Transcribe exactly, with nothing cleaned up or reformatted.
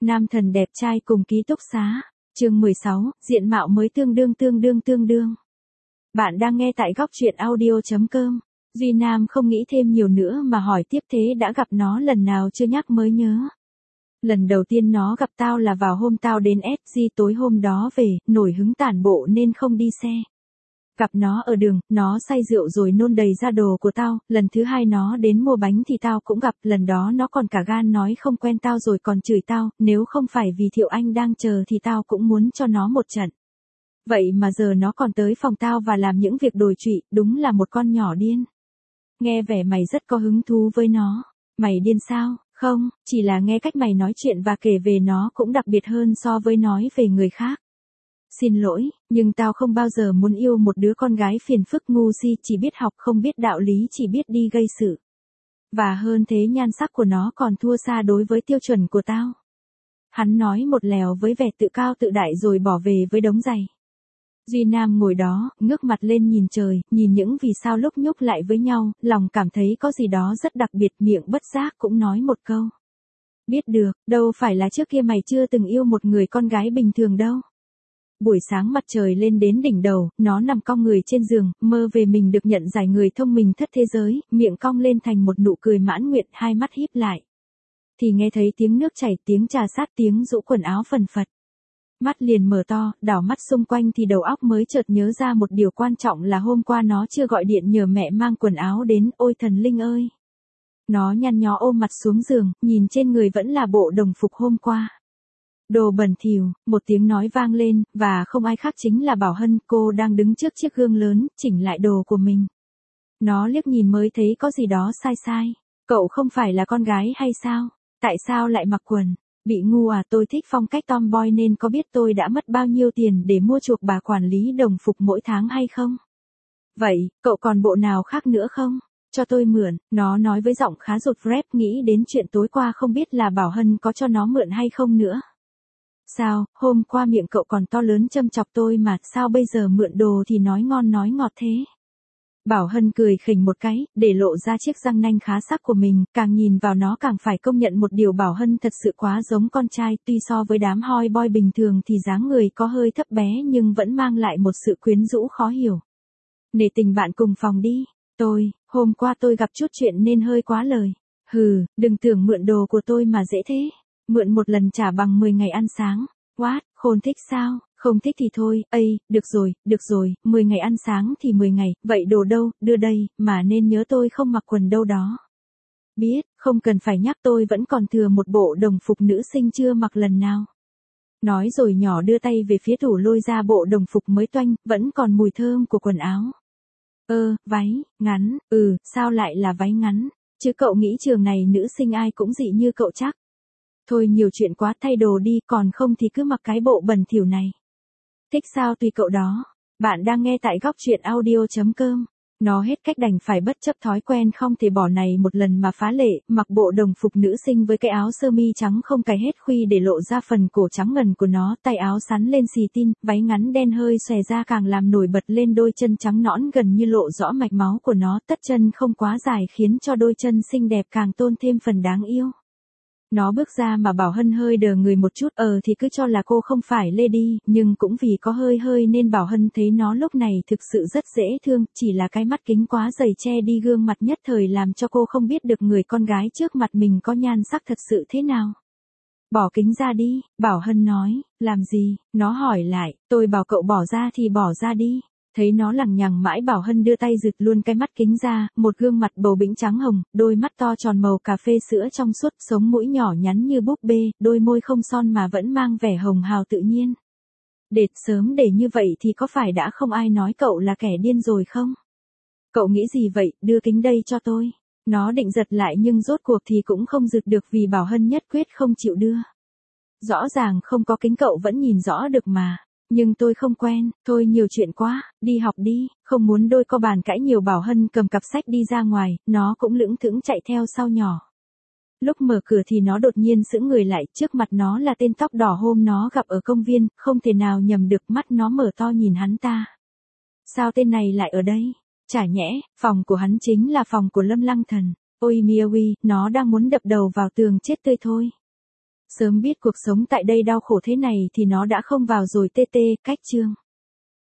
Nam thần đẹp trai cùng ký túc xá. Chương mười sáu, diện mạo mới tương đương tương đương tương đương. Bạn đang nghe tại góc truyện audio chấm com. Duy Nam không nghĩ thêm nhiều nữa mà hỏi tiếp thế đã gặp nó lần nào chưa nhắc mới nhớ. Lần đầu tiên nó gặp tao là vào hôm tao đến ét giê tối hôm đó về, nổi hứng tản bộ nên không đi xe. Gặp nó ở đường, nó say rượu rồi nôn đầy ra đồ của tao, lần thứ hai nó đến mua bánh thì tao cũng gặp, lần đó nó còn cả gan nói không quen tao rồi còn chửi tao, nếu không phải vì Thiệu Anh đang chờ thì tao cũng muốn cho nó một trận. Vậy mà giờ nó còn tới phòng tao và làm những việc đồi trụy, đúng là một con nhỏ điên. Nghe vẻ mày rất có hứng thú với nó. Mày điên sao? Không, chỉ là nghe cách mày nói chuyện và kể về nó cũng đặc biệt hơn so với nói về người khác. Xin lỗi, nhưng tao không bao giờ muốn yêu một đứa con gái phiền phức ngu si, chỉ biết học không biết đạo lý, chỉ biết đi gây sự. Và hơn thế nhan sắc của nó còn thua xa đối với tiêu chuẩn của tao. Hắn nói một lèo với vẻ tự cao tự đại rồi bỏ về với đống giày. Duy Nam ngồi đó, ngước mặt lên nhìn trời, nhìn những vì sao lúc nhúc lại với nhau, lòng cảm thấy có gì đó rất đặc biệt, miệng bất giác cũng nói một câu. Biết được, đâu phải là trước kia mày chưa từng yêu một người con gái bình thường đâu. Buổi sáng mặt trời lên đến đỉnh đầu, nó nằm cong người trên giường, mơ về mình được nhận giải người thông minh thất thế giới, miệng cong lên thành một nụ cười mãn nguyện, hai mắt híp lại. Thì nghe thấy tiếng nước chảy, tiếng trà sát, tiếng rũ quần áo phần phật. Mắt liền mở to, đảo mắt xung quanh thì đầu óc mới chợt nhớ ra một điều quan trọng là hôm qua nó chưa gọi điện nhờ mẹ mang quần áo đến, ôi thần linh ơi. Nó nhăn nhó ôm mặt xuống giường, nhìn trên người vẫn là bộ đồng phục hôm qua. Đồ bẩn thỉu, một tiếng nói vang lên, và không ai khác chính là Bảo Hân, cô đang đứng trước chiếc gương lớn, chỉnh lại đồ của mình. Nó liếc nhìn mới thấy có gì đó sai sai. Cậu không phải là con gái hay sao? Tại sao lại mặc quần? Bị ngu à, tôi thích phong cách tomboy nên có biết tôi đã mất bao nhiêu tiền để mua chuộc bà quản lý đồng phục mỗi tháng hay không? Vậy, cậu còn bộ nào khác nữa không? Cho tôi mượn, nó nói với giọng khá rụt rép, nghĩ đến chuyện tối qua không biết là Bảo Hân có cho nó mượn hay không nữa. Sao, hôm qua miệng cậu còn to lớn châm chọc tôi mà, sao bây giờ mượn đồ thì nói ngon nói ngọt thế? Bảo Hân cười khỉnh một cái, để lộ ra chiếc răng nanh khá sắc của mình, càng nhìn vào nó càng phải công nhận một điều, Bảo Hân thật sự quá giống con trai, tuy so với đám hoi boy bình thường thì dáng người có hơi thấp bé nhưng vẫn mang lại một sự quyến rũ khó hiểu. Nể tình bạn cùng phòng đi, tôi, hôm qua tôi gặp chút chuyện nên hơi quá lời. Hừ, đừng tưởng mượn đồ của tôi mà dễ thế. Mượn một lần trả bằng mười ngày ăn sáng. What, khôn thích sao? Không thích thì thôi, ây, được rồi, được rồi, mười ngày ăn sáng thì mười ngày, vậy đồ đâu, đưa đây, mà nên nhớ tôi không mặc quần đâu đó. Biết, không cần phải nhắc, tôi vẫn còn thừa một bộ đồng phục nữ sinh chưa mặc lần nào. Nói rồi nhỏ đưa tay về phía tủ lôi ra bộ đồng phục mới toanh, vẫn còn mùi thơm của quần áo. Ơ, váy, ngắn, ừ, sao lại là váy ngắn, chứ cậu nghĩ trường này nữ sinh ai cũng dị như cậu chắc. Thôi nhiều chuyện quá, thay đồ đi, còn không thì cứ mặc cái bộ bẩn thỉu này. Thích sao tùy cậu đó. Bạn đang nghe tại góc truyện audio chấm com. Nó hết cách đành phải bất chấp thói quen không thể bỏ này một lần mà phá lệ, mặc bộ đồng phục nữ sinh với cái áo sơ mi trắng không cài hết khuy để lộ ra phần cổ trắng ngần của nó, tay áo sắn lên xì tin, váy ngắn đen hơi xòe ra càng làm nổi bật lên đôi chân trắng nõn gần như lộ rõ mạch máu của nó, tất chân không quá dài khiến cho đôi chân xinh đẹp càng tôn thêm phần đáng yêu. Nó bước ra mà Bảo Hân hơi đờ người một chút, ờ thì cứ cho là cô không phải lady, nhưng cũng vì có hơi hơi nên Bảo Hân thấy nó lúc này thực sự rất dễ thương, chỉ là cái mắt kính quá dày che đi gương mặt nhất thời làm cho cô không biết được người con gái trước mặt mình có nhan sắc thật sự thế nào. Bỏ kính ra đi, Bảo Hân nói, làm gì, nó hỏi lại, tôi bảo cậu bỏ ra thì bỏ ra đi. Thấy nó lằng nhằng mãi, Bảo Hân đưa tay giựt luôn cái mắt kính ra, một gương mặt bầu bĩnh trắng hồng, đôi mắt to tròn màu cà phê sữa trong suốt, sống mũi nhỏ nhắn như búp bê, đôi môi không son mà vẫn mang vẻ hồng hào tự nhiên. Đệt sớm để như vậy thì có phải đã không ai nói cậu là kẻ điên rồi không? Cậu nghĩ gì vậy, đưa kính đây cho tôi. Nó định giật lại nhưng rốt cuộc thì cũng không giựt được vì Bảo Hân nhất quyết không chịu đưa. Rõ ràng không có kính cậu vẫn nhìn rõ được mà. Nhưng tôi không quen, thôi nhiều chuyện quá, đi học đi, không muốn đôi co bàn cãi nhiều. Bảo Hân cầm cặp sách đi ra ngoài, nó cũng lững thững chạy theo sau nhỏ. Lúc mở cửa thì nó đột nhiên sững người lại, trước mặt nó là tên tóc đỏ hôm nó gặp ở công viên, không thể nào nhầm được, mắt nó mở to nhìn hắn ta. Sao tên này lại ở đây? Chả nhẽ, phòng của hắn chính là phòng của Lâm Lăng Thần. Ôi Miawi, nó đang muốn đập đầu vào tường chết tươi thôi. Sớm biết cuộc sống tại đây đau khổ thế này thì nó đã không vào rồi tê tê, cách chương.